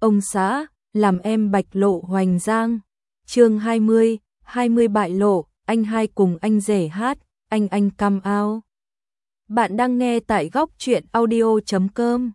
ông xã, làm em bạch lộ hoành giang. Chương 20 bại lộ, anh hai cùng anh rể hát, anh come out. Bạn đang nghe tại góc truyện audio.com.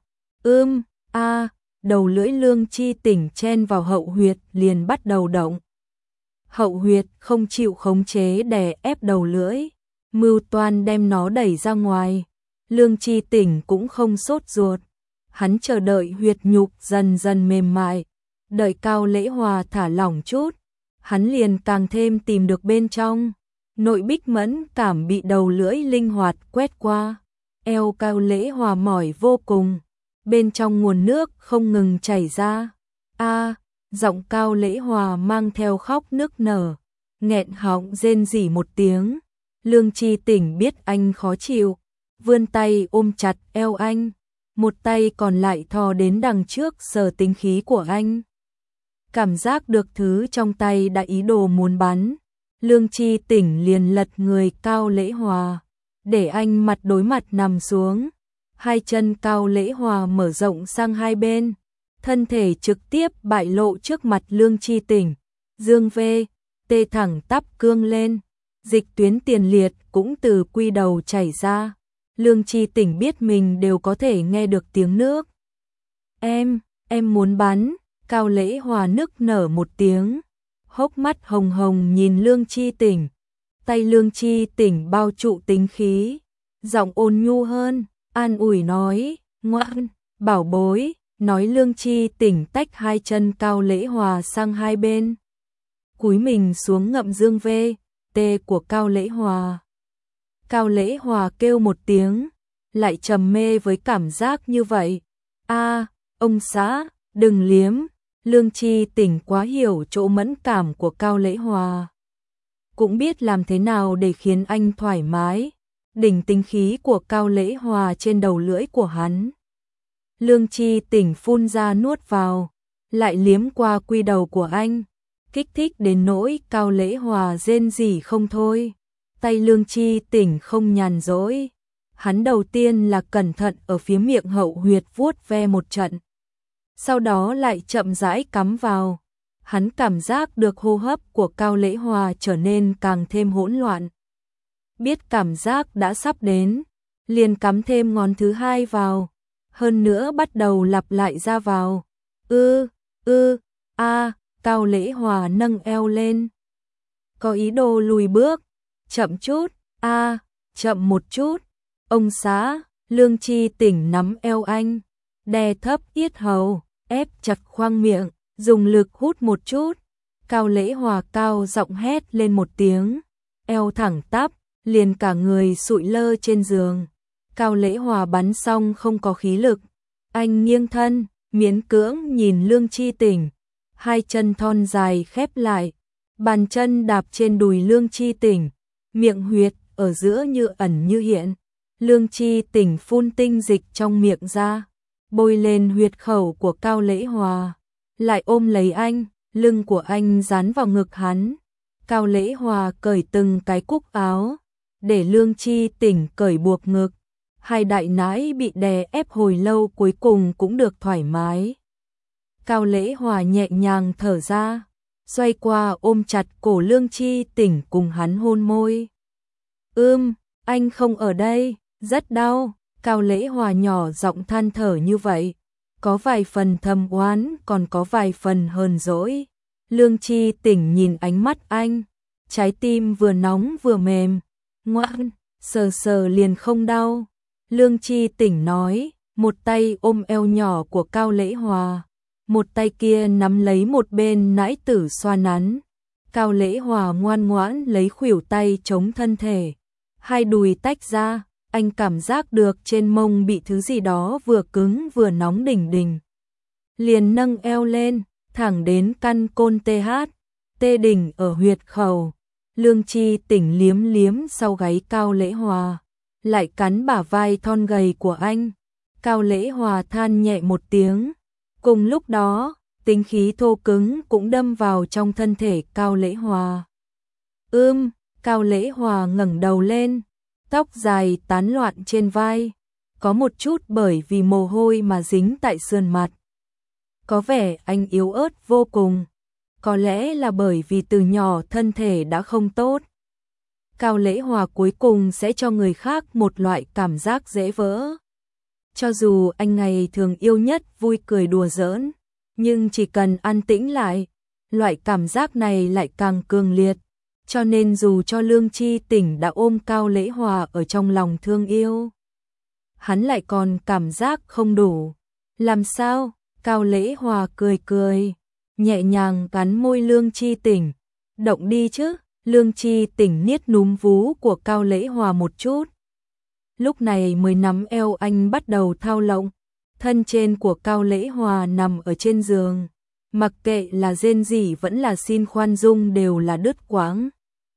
Đầu lưỡi Lương Chi Tỉnh chen vào hậu huyệt liền bắt đầu động. Hậu huyệt không chịu khống chế đè ép đầu lưỡi, mưu toan đem nó đẩy ra ngoài. Lương Chi Tỉnh cũng không sốt ruột, hắn chờ đợi huyệt nhục dần dần mềm mại, đợi Cao Lễ Hòa thả lỏng chút, hắn liền càng thêm tìm được bên trong. Nội bích mẫn cảm bị đầu lưỡi linh hoạt quét qua, eo Cao Lễ Hòa mỏi vô cùng, bên trong nguồn nước không ngừng chảy ra. Giọng Cao Lễ Hòa mang theo khóc nức nở, nghẹn họng rên rỉ một tiếng. Lương Chi Tỉnh biết anh khó chịu, vươn tay ôm chặt eo anh, một tay còn lại thò đến đằng trước sờ tính khí của anh. Cảm giác được thứ trong tay đã ý đồ muốn bắn, Lương Chi Tỉnh liền lật người Cao Lễ Hòa, để anh mặt đối mặt nằm xuống. Hai chân Cao Lễ Hòa mở rộng sang hai bên, thân thể trực tiếp bại lộ trước mặt Lương Chi Tỉnh. Dương tê thẳng tắp cương lên, dịch tuyến tiền liệt cũng từ quy đầu chảy ra. Lương Chi Tỉnh biết mình đều có thể nghe được tiếng nước. Em muốn bắn. Cao Lễ Hòa nức nở một tiếng, hốc mắt hồng hồng nhìn Lương Chi Tỉnh. Tay Lương Chi Tỉnh bao trụ tính khí, giọng ôn nhu hơn, an ủi nói, ngoan, bảo bối, nói. Lương Chi Tỉnh tách hai chân Cao Lễ Hòa sang hai bên, cúi mình xuống ngậm dương tê của Cao Lễ Hòa. Cao Lễ Hòa kêu một tiếng, lại trầm mê với cảm giác như vậy. Ông xã, đừng liếm. Lương Chi Tỉnh quá hiểu chỗ mẫn cảm của Cao Lễ Hòa, cũng biết làm thế nào để khiến anh thoải mái. Đỉnh tính khí của Cao Lễ Hòa trên đầu lưỡi của hắn. Lương Chi Tỉnh phun ra nuốt vào, lại liếm qua quy đầu của anh, kích thích đến nỗi Cao Lễ Hòa rên rỉ không thôi. Tay Lương Chi Tỉnh không nhàn rỗi, hắn đầu tiên là cẩn thận ở phía miệng hậu huyệt vuốt ve một trận, sau đó lại chậm rãi cắm vào. Hắn cảm giác được hô hấp của Cao Lễ Hòa trở nên càng thêm hỗn loạn. Biết cảm giác đã sắp đến, liền cắm thêm ngón thứ hai vào, hơn nữa bắt đầu lặp lại ra vào. Cao Lễ Hòa nâng eo lên, có ý đồ lùi bước. Chậm chút, chậm một chút. Ông xã. Lương Chi Tỉnh nắm eo anh, đè thấp yết hầu, ép chặt khoang miệng, dùng lực hút một chút. Cao Lễ Hòa cao giọng hét lên một tiếng, eo thẳng tắp, liền cả người sụi lơ trên giường. Cao Lễ Hòa bắn xong không có khí lực, anh nghiêng thân, miễn cưỡng nhìn Lương Chi Tỉnh, hai chân thon dài khép lại, bàn chân đạp trên đùi Lương Chi Tỉnh, miệng huyệt ở giữa như ẩn như hiện. Lương Chi Tỉnh phun tinh dịch trong miệng ra, bôi lên huyệt khẩu của Cao Lễ Hòa, lại ôm lấy anh, lưng của anh dán vào ngực hắn. Cao Lễ Hòa cởi từng cái cúc áo, để Lương Chi Tỉnh cởi buộc ngực. Hai đại nãi bị đè ép hồi lâu cuối cùng cũng được thoải mái. Cao Lễ Hòa nhẹ nhàng thở ra, xoay qua ôm chặt cổ Lương Chi Tỉnh cùng hắn hôn môi. Anh không ở đây, rất đau. Cao Lễ Hòa nhỏ giọng than thở như vậy, có vài phần thầm oán, còn có vài phần hờn dỗi. Lương Chi Tỉnh nhìn ánh mắt anh, trái tim vừa nóng vừa mềm. Ngoan, sờ sờ liền không đau. Lương Chi Tỉnh nói, một tay ôm eo nhỏ của Cao Lễ Hòa, một tay kia nắm lấy một bên nãi tử xoa nắn. Cao Lễ Hòa ngoan ngoãn lấy khuỷu tay chống thân thể, hai đùi tách ra. Anh cảm giác được trên mông bị thứ gì đó vừa cứng vừa nóng đỉnh đỉnh. Liền nâng eo lên, thẳng đến căn côn tê đỉnh ở huyệt khẩu. Lương Chi Tỉnh liếm liếm sau gáy Cao Lễ Hòa, lại cắn bả vai thon gầy của anh. Cao Lễ Hòa than nhẹ một tiếng. Cùng lúc đó, tính khí thô cứng cũng đâm vào trong thân thể Cao Lễ Hòa. Cao Lễ Hòa ngẩng đầu lên, tóc dài tán loạn trên vai, có một chút bởi vì mồ hôi mà dính tại sườn mặt. Có vẻ anh yếu ớt vô cùng. Có lẽ là bởi vì từ nhỏ thân thể đã không tốt. Cao Lễ Hòa cuối cùng sẽ cho người khác một loại cảm giác dễ vỡ. Cho dù anh ngày thường yêu nhất vui cười đùa giỡn, nhưng chỉ cần an tĩnh lại, loại cảm giác này lại càng cường liệt. Cho nên dù cho Lương Chi Tỉnh đã ôm Cao Lễ Hòa ở trong lòng thương yêu, hắn lại còn cảm giác không đủ. Làm sao? Cao Lễ Hòa cười cười, nhẹ nhàng cắn môi Lương Chi Tỉnh. Động đi chứ. Lương Chi Tỉnh niết núm vú của Cao Lễ Hòa một chút. Lúc này mới nắm eo anh bắt đầu thao lộng. Thân trên của Cao Lễ Hòa nằm ở trên giường. Mặc kệ là rên rỉ vẫn là xin khoan dung đều là đứt quãng.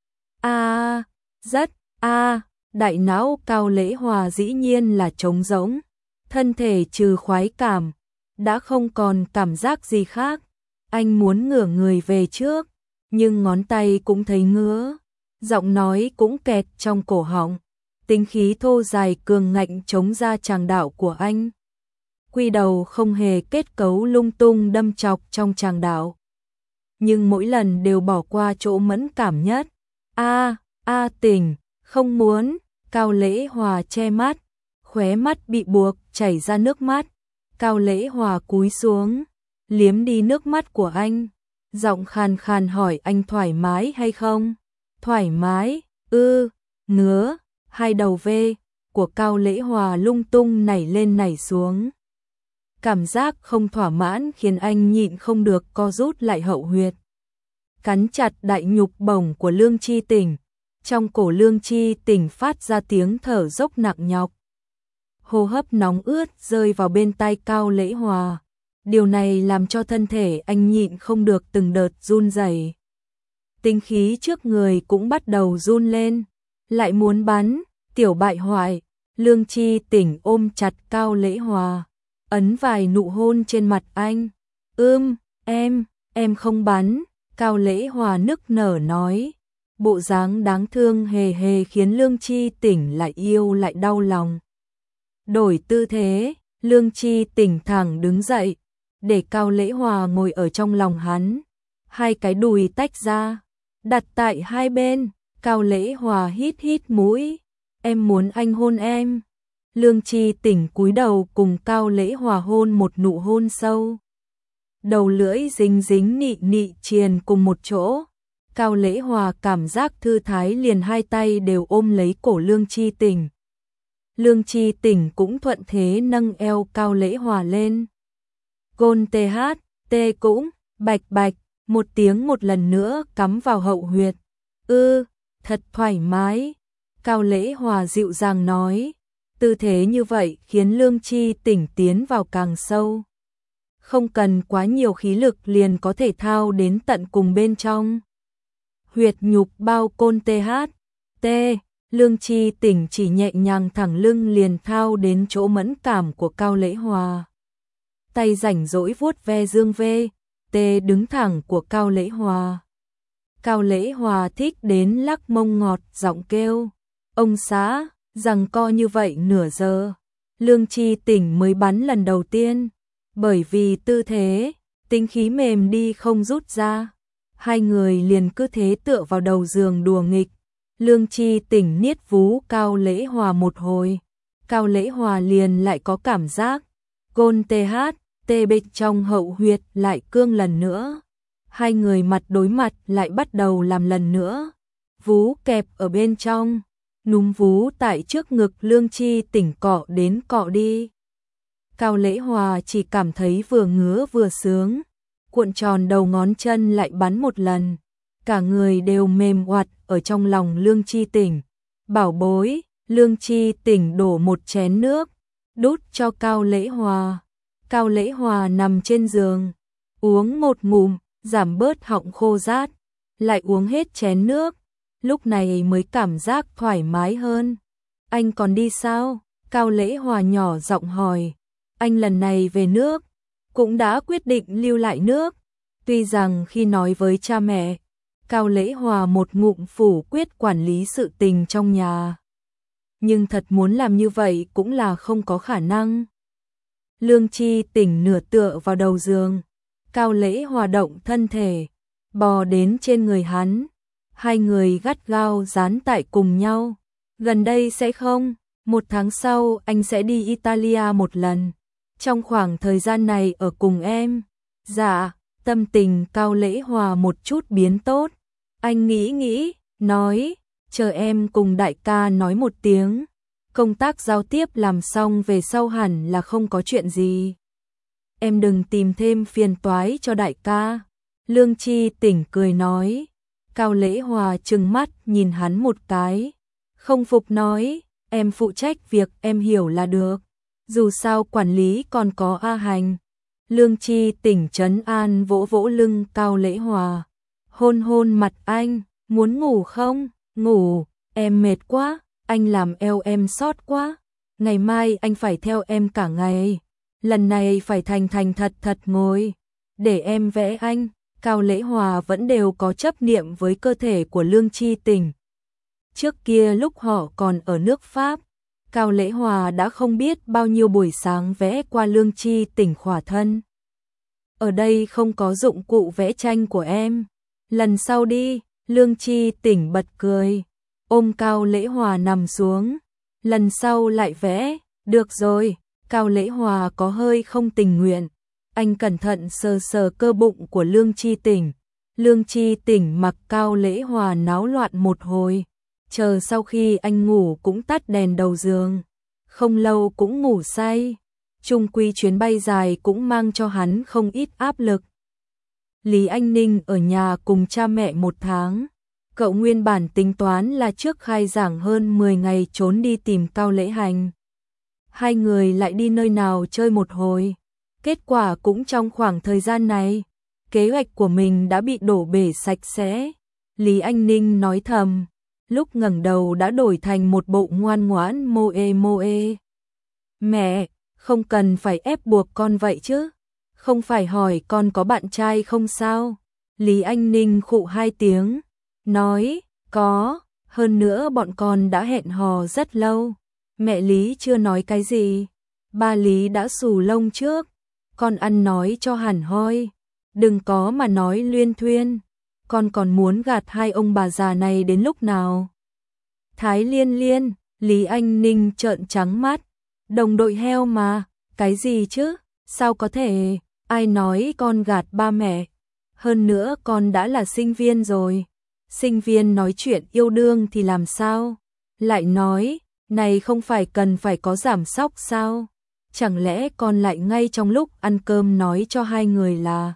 Đại não Cao Lễ Hòa dĩ nhiên là trống rỗng. Thân thể trừ khoái cảm, đã không còn cảm giác gì khác. Anh muốn ngửa người về trước, nhưng ngón tay cũng thấy ngứa. Giọng nói cũng kẹt trong cổ họng. Tính khí thô dài cường ngạnh chống ra tràng đạo của anh. Quy đầu không hề kết cấu lung tung đâm chọc trong tràng đạo. Nhưng mỗi lần đều bỏ qua chỗ mẫn cảm nhất. Tỉnh, không muốn. Cao Lễ Hòa che mắt, khóe mắt bị buộc chảy ra nước mắt. Cao Lễ Hòa cúi xuống, liếm đi nước mắt của anh. Giọng khàn khàn hỏi anh thoải mái hay không? Thoải mái, ngứa. Hai đầu V của Cao Lễ Hòa lung tung nảy lên nảy xuống. Cảm giác không thỏa mãn khiến anh nhịn không được co rút lại hậu huyệt. Cắn chặt đại nhục bổng của Lương Chi Tỉnh. Trong cổ Lương Chi Tỉnh phát ra tiếng thở dốc nặng nhọc. Hô hấp nóng ướt rơi vào bên tai Cao Lễ Hòa. Điều này làm cho thân thể anh nhịn không được từng đợt run rẩy. Tinh khí trước người cũng bắt đầu run lên. Lại muốn bắn, tiểu bại hoại. Lương Chi Tỉnh ôm chặt Cao Lễ Hòa, ấn vài nụ hôn trên mặt anh. Em không bắn. Cao Lễ Hòa nức nở nói. Bộ dáng đáng thương hề hề khiến Lương Chi Tỉnh lại yêu lại đau lòng. Đổi tư thế, Lương Chi Tỉnh thẳng đứng dậy, để Cao Lễ Hòa ngồi ở trong lòng hắn. Hai cái đùi tách ra, đặt tại hai bên. Cao Lễ Hòa hít hít mũi. Em muốn anh hôn em. Lương Chi Tỉnh cúi đầu cùng Cao Lễ Hòa hôn một nụ hôn sâu. Đầu lưỡi dính dính nị nị triền cùng một chỗ. Cao Lễ Hòa cảm giác thư thái liền hai tay đều ôm lấy cổ Lương Chi Tỉnh. Lương Chi Tỉnh cũng thuận thế nâng eo Cao Lễ Hòa lên. Gôn tê cũng, bạch bạch, một tiếng một lần nữa cắm vào hậu huyệt. Thật thoải mái. Cao Lễ Hòa dịu dàng nói. Tư thế như vậy khiến Lương Chi Tỉnh tiến vào càng sâu. Không cần quá nhiều khí lực liền có thể thao đến tận cùng bên trong. Huyệt nhục bao côn t. Lương Chi Tỉnh chỉ nhẹ nhàng thẳng lưng liền thao đến chỗ mẫn cảm của Cao Lễ Hòa. Tay rảnh rỗi vuốt ve dương t đứng thẳng của Cao Lễ Hòa. Cao Lễ Hòa thích đến lắc mông ngọt giọng kêu. Ông xã, giằng co như vậy nửa giờ. Lương Chi Tỉnh mới bắn lần đầu tiên. Bởi vì tư thế, tính khí mềm đi không rút ra. Hai người liền cứ thế tựa vào đầu giường đùa nghịch. Lương Chi Tỉnh niết vú Cao Lễ Hòa một hồi. Cao Lễ Hòa liền lại có cảm giác. Gôn t bịch trong hậu huyệt lại cương lần nữa. Hai người mặt đối mặt lại bắt đầu làm lần nữa. Vú kẹp ở bên trong. Núm vú tại trước ngực Lương Chi Tỉnh cọ đến cọ đi. Cao Lễ Hòa chỉ cảm thấy vừa ngứa vừa sướng. Cuộn tròn đầu ngón chân lại bắn một lần. Cả người đều mềm oặt ở trong lòng Lương Chi Tỉnh. Bảo bối, Lương Chi Tỉnh đổ một chén nước, đút cho Cao Lễ Hòa. Cao Lễ Hòa nằm trên giường, uống một ngụm, giảm bớt họng khô rát, lại uống hết chén nước. Lúc này mới cảm giác thoải mái hơn. Anh còn đi sao? Cao Lễ Hòa nhỏ giọng hỏi. Anh lần này về nước, cũng đã quyết định lưu lại nước. Tuy rằng khi nói với cha mẹ, Cao Lễ Hòa một ngụm phủ quyết quản lý sự tình trong nhà. Nhưng thật muốn làm như vậy cũng là không có khả năng. Lương Chi Tỉnh nửa tựa vào đầu giường, Cao Lễ Hòa động thân thể, bò đến trên người hắn. Hai người gắt gao dán tại cùng nhau. Gần đây sẽ không, 1 tháng sau anh sẽ đi Italia một lần. Trong khoảng thời gian này ở cùng em. Dạ, tâm tình Cao Lễ Hòa một chút biến tốt. Anh nghĩ, nói, chờ em cùng đại ca nói một tiếng. Công tác giao tiếp làm xong về sau hẳn là không có chuyện gì. Em đừng tìm thêm phiền toái cho đại ca. Lương Chi Tỉnh cười nói. Cao Lễ Hòa trừng mắt nhìn hắn một cái. Không phục nói, em phụ trách việc em hiểu là được. Dù sao quản lý còn có A Hành. Lương Chi Tỉnh trấn an vỗ vỗ lưng Cao Lễ Hòa. Hôn hôn mặt anh, muốn ngủ không? Ngủ, em mệt quá, anh làm eo em sót quá. Ngày mai anh phải theo em cả ngày. Lần này phải thành thật ngồi. Để em vẽ anh. Cao Lễ Hòa vẫn đều có chấp niệm với cơ thể của Lương Chi Tỉnh. Trước kia lúc họ còn ở nước Pháp, Cao Lễ Hòa đã không biết bao nhiêu buổi sáng vẽ qua Lương Chi Tỉnh khỏa thân. Ở đây không có dụng cụ vẽ tranh của em. Lần sau đi, Lương Chi Tỉnh bật cười. Ôm Cao Lễ Hòa nằm xuống. Lần sau lại vẽ, được rồi. Cao Lễ Hòa có hơi không tình nguyện. Anh cẩn thận sờ sờ cơ bụng của Lương Chi Tỉnh. Lương Chi Tỉnh mặc Cao Lễ Hòa náo loạn một hồi. Chờ sau khi anh ngủ cũng tắt đèn đầu giường. Không lâu cũng ngủ say. Chung quy chuyến bay dài cũng mang cho hắn không ít áp lực. Lý Anh Ninh ở nhà cùng cha mẹ 1 tháng. Cậu nguyên bản tính toán là trước khai giảng hơn 10 ngày trốn đi tìm Cao Lễ Hành. Hai người lại đi nơi nào chơi một hồi. Kết quả cũng trong khoảng thời gian này, kế hoạch của mình đã bị đổ bể sạch sẽ. Lý Anh Ninh nói thầm, lúc ngẩng đầu đã đổi thành một bộ ngoan ngoãn moe. Mẹ, không cần phải ép buộc con vậy chứ. Không phải hỏi con có bạn trai không sao? Lý Anh Ninh khụ 2 tiếng, nói, có, hơn nữa bọn con đã hẹn hò rất lâu. Mẹ Lý chưa nói cái gì, ba Lý đã xù lông trước. Con ăn nói cho hẳn hoi, đừng có mà nói luyên thuyên. Con còn muốn gạt hai ông bà già này đến lúc nào? Thái Liên, Lý Anh Ninh trợn trắng mắt. Đồng đội heo mà, cái gì chứ? Sao có thể? Ai nói con gạt ba mẹ? Hơn nữa con đã là sinh viên rồi. Sinh viên nói chuyện yêu đương thì làm sao? Lại nói, này không phải cần phải có giảm sóc sao? Chẳng lẽ con lại ngay trong lúc ăn cơm nói cho hai người là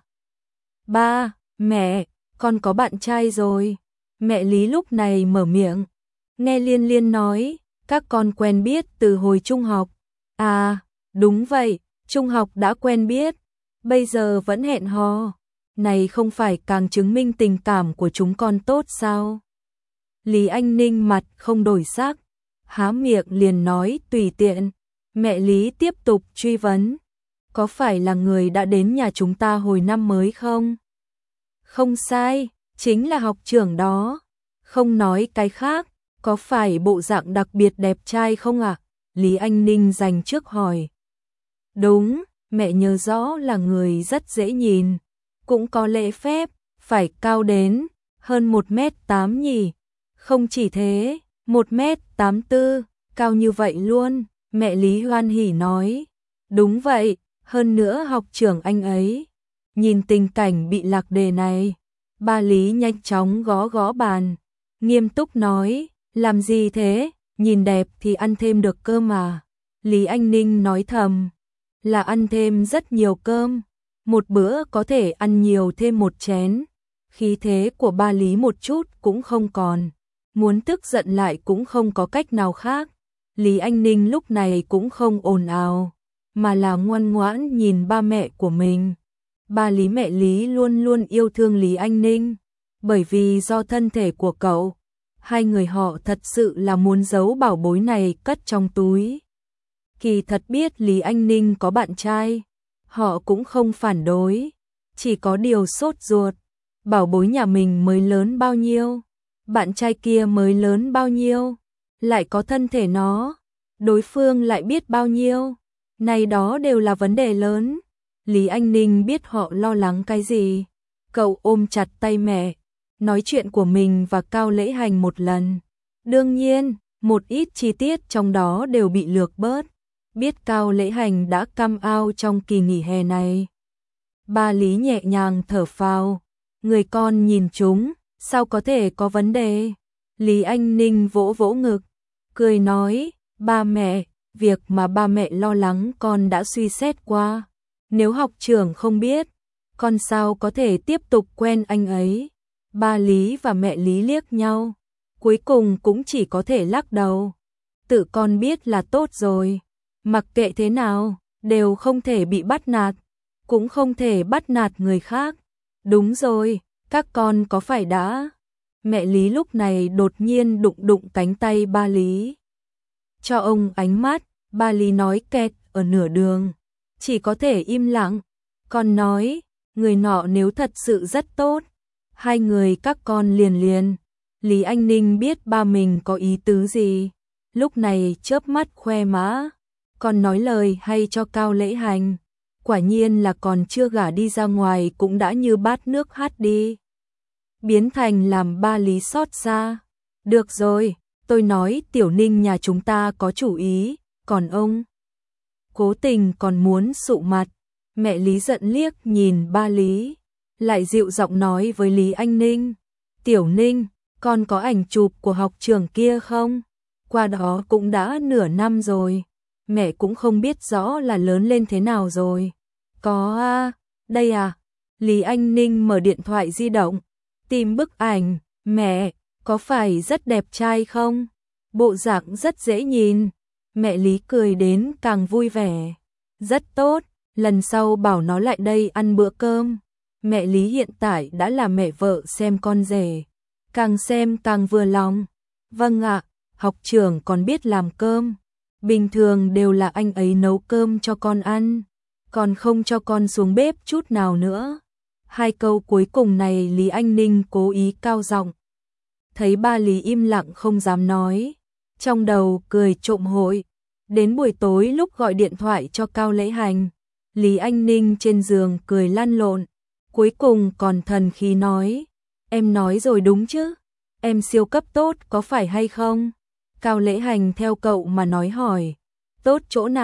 ba, mẹ, con có bạn trai rồi. Mẹ Lý lúc này mở miệng. Nghe Liên nói, các con quen biết từ hồi trung học. À, đúng vậy, trung học đã quen biết. Bây giờ vẫn hẹn hò. Này không phải càng chứng minh tình cảm của chúng con tốt sao? Lý Anh Ninh mặt không đổi sắc, há miệng liền nói tùy tiện. Mẹ Lý tiếp tục truy vấn. Có phải là người đã đến nhà chúng ta hồi năm mới không? Không sai, chính là học trưởng đó. Không nói cái khác, có phải bộ dạng đặc biệt đẹp trai không ạ? Lý Anh Ninh dành trước hỏi. Đúng, mẹ nhớ rõ là người rất dễ nhìn. Cũng có lễ phép, phải cao đến hơn 1m8 nhỉ? Không chỉ thế, 1m84, cao như vậy luôn. Mẹ Lý hoan hỉ nói. Đúng vậy, hơn nữa học trưởng anh ấy. Nhìn tình cảnh bị lạc đề này, ba Lý nhanh chóng gõ bàn. Nghiêm túc nói, làm gì thế, nhìn đẹp thì ăn thêm được cơm mà. Lý Anh Ninh nói thầm, là ăn thêm rất nhiều cơm. Một bữa có thể ăn nhiều thêm 1 chén. Khí thế của ba Lý một chút cũng không còn. Muốn tức giận lại cũng không có cách nào khác. Lý Anh Ninh lúc này cũng không ồn ào, mà là ngoan ngoãn nhìn ba mẹ của mình. Ba Lý mẹ Lý luôn luôn yêu thương Lý Anh Ninh, bởi vì do thân thể của cậu, hai người họ thật sự là muốn giấu bảo bối này cất trong túi. Kỳ thật biết Lý Anh Ninh có bạn trai, họ cũng không phản đối, chỉ có điều sốt ruột. Bảo bối nhà mình mới lớn bao nhiêu, bạn trai kia mới lớn bao nhiêu, lại có thân thể nó, đối phương lại biết bao nhiêu. Này đó đều là vấn đề lớn. Lý Anh Ninh biết họ lo lắng cái gì. Cậu ôm chặt tay mẹ, nói chuyện của mình và Cao Lễ Hành một lần. Đương nhiên, một ít chi tiết trong đó đều bị lược bớt. Biết Cao Lễ Hành đã cam ao trong kỳ nghỉ hè này. Ba Lý nhẹ nhàng thở phào. Người con nhìn chúng, sao có thể có vấn đề? Lý Anh Ninh vỗ vỗ ngực, cười nói, ba mẹ, việc mà ba mẹ lo lắng con đã suy xét qua. Nếu học trưởng không biết, con sao có thể tiếp tục quen anh ấy? Ba Lý và mẹ Lý liếc nhau, cuối cùng cũng chỉ có thể lắc đầu. Tự con biết là tốt rồi, mặc kệ thế nào, đều không thể bị bắt nạt, cũng không thể bắt nạt người khác. Đúng rồi, các con có phải đã... Mẹ Lý lúc này đột nhiên đụng đụng cánh tay ba Lý. Cho ông ánh mắt, ba Lý nói kẹt ở nửa đường, chỉ có thể im lặng. Con nói, người nọ nếu thật sự rất tốt, hai người các con liền liền. Lý Anh Ninh biết ba mình có ý tứ gì, lúc này chớp mắt khoe mã. Con nói lời hay cho Cao Lễ Hành, quả nhiên là còn chưa gả đi ra ngoài cũng đã như bát nước hát đi. Biến thành làm ba Lý xót xa. Được rồi, tôi nói Tiểu Ninh nhà chúng ta có chủ ý, còn ông cố tình còn muốn sụ mặt. Mẹ Lý giận liếc nhìn ba Lý, lại dịu giọng nói với Lý Anh Ninh, Tiểu Ninh, con có ảnh chụp của học trường kia không? Qua đó cũng đã nửa năm rồi, mẹ cũng không biết rõ là lớn lên thế nào rồi. Có à, đây à. Lý Anh Ninh mở điện thoại di động, tìm bức ảnh. Mẹ, có phải rất đẹp trai không? Bộ dạng rất dễ nhìn. Mẹ Lý cười đến càng vui vẻ. Rất tốt, lần sau bảo nó lại đây ăn bữa cơm. Mẹ Lý hiện tại đã là mẹ vợ xem con rể, càng xem càng vừa lòng. Vâng ạ, học trưởng còn biết làm cơm. Bình thường đều là anh ấy nấu cơm cho con ăn, còn không cho con xuống bếp chút nào nữa. Hai câu cuối cùng này Lý Anh Ninh cố ý cao giọng. Thấy ba Lý im lặng không dám nói, trong đầu cười trộm hội. Đến buổi tối lúc gọi điện thoại cho Cao Lễ Hành, Lý Anh Ninh trên giường cười lăn lộn, cuối cùng còn thần khí nói, em nói rồi đúng chứ, em siêu cấp tốt có phải hay không? Cao Lễ Hành theo cậu mà nói hỏi, tốt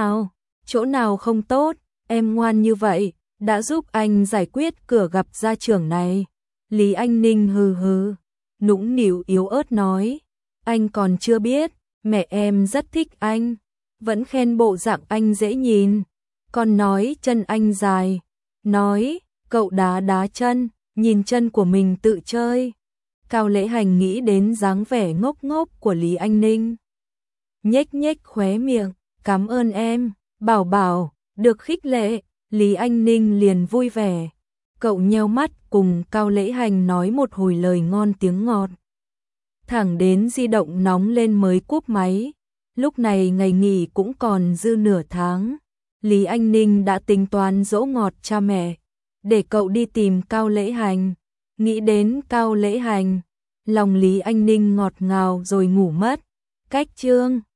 chỗ nào không tốt, em ngoan như vậy, đã giúp anh giải quyết cửa gặp gia trưởng này. Lý Anh Ninh hừ hừ, nũng nịu yếu ớt nói, anh còn chưa biết, mẹ em rất thích anh, vẫn khen bộ dạng anh dễ nhìn, còn nói chân anh dài, nói, cậu đá đá chân, nhìn chân của mình tự chơi. Cao Lễ Hành nghĩ đến dáng vẻ ngốc ngốc của Lý Anh Ninh, nhếch nhếch khóe miệng, cảm ơn em, bảo bảo, được khích lệ. Lý Anh Ninh liền vui vẻ, cậu nheo mắt cùng Cao Lễ Hành nói một hồi lời ngon tiếng ngọt. Thẳng đến di động nóng lên mới cúp máy, lúc này ngày nghỉ cũng còn dư nửa tháng. Lý Anh Ninh đã tính toán dỗ ngọt cha mẹ, để cậu đi tìm Cao Lễ Hành. Nghĩ đến Cao Lễ Hành, lòng Lý Anh Ninh ngọt ngào rồi ngủ mất. Cách chương